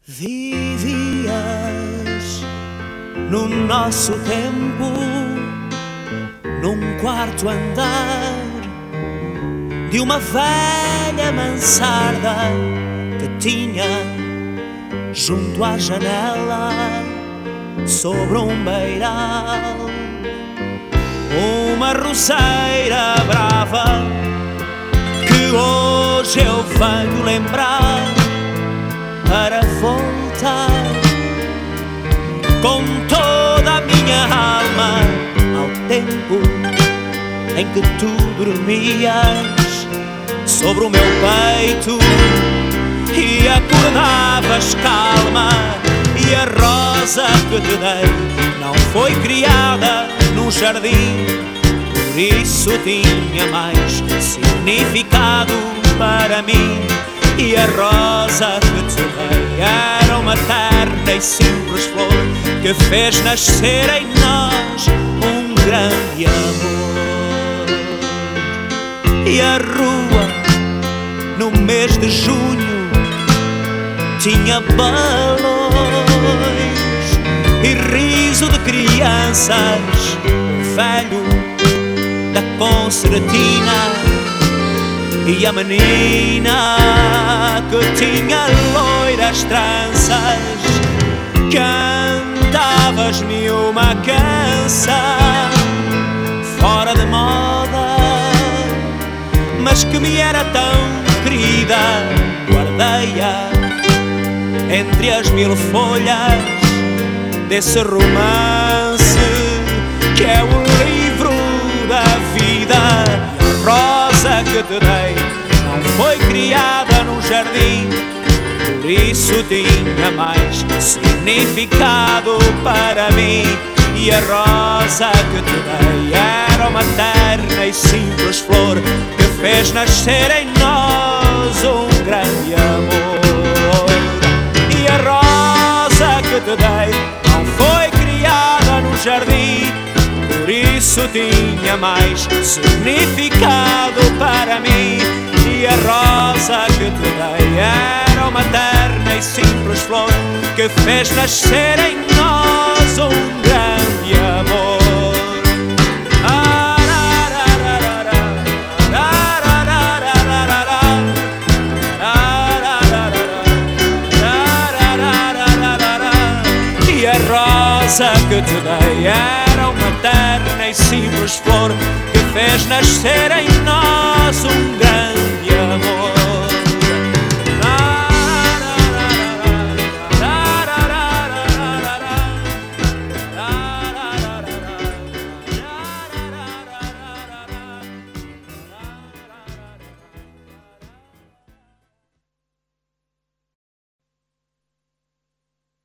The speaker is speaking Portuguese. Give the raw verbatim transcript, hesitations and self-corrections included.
Vivias no nosso tempo, num quarto andar de uma velha mansarda que tinha junto à janela, sobre um beiral, uma roseira brava que hoje eu venho lembrar para voltar com toda a minha alma ao tempo em que tu dormias sobre o meu peito e acordavas calma. E a rosa que te dei não foi criada num jardim, por isso tinha mais significado para mim. E a rosa que te dei era uma terna e simples flor que fez nascer em nós um grande amor. E a rua, no mês de junho, tinha balões e riso de crianças, o velho da concertina e a menina que tinha loiras tranças. Cantavas-me uma canção fora de moda, mas que me era tão querida. Guardei-a entre as mil folhas desse romance que é o livro da vida. A rosa que te dei não foi criada num jardim, por isso tinha mais significado para mim. E a rosa que te dei era uma terna e simples flor que fez nascer em nós um grande amor. E a rosa que te dei não foi criada num jardim, por isso tinha mais significado para mim. E a rosa que te dei era uma terna e simples flor que fez nascer em nós um grande amor. E a rosa que te dei era uma terna e simples flor que fez nascer em nós um grande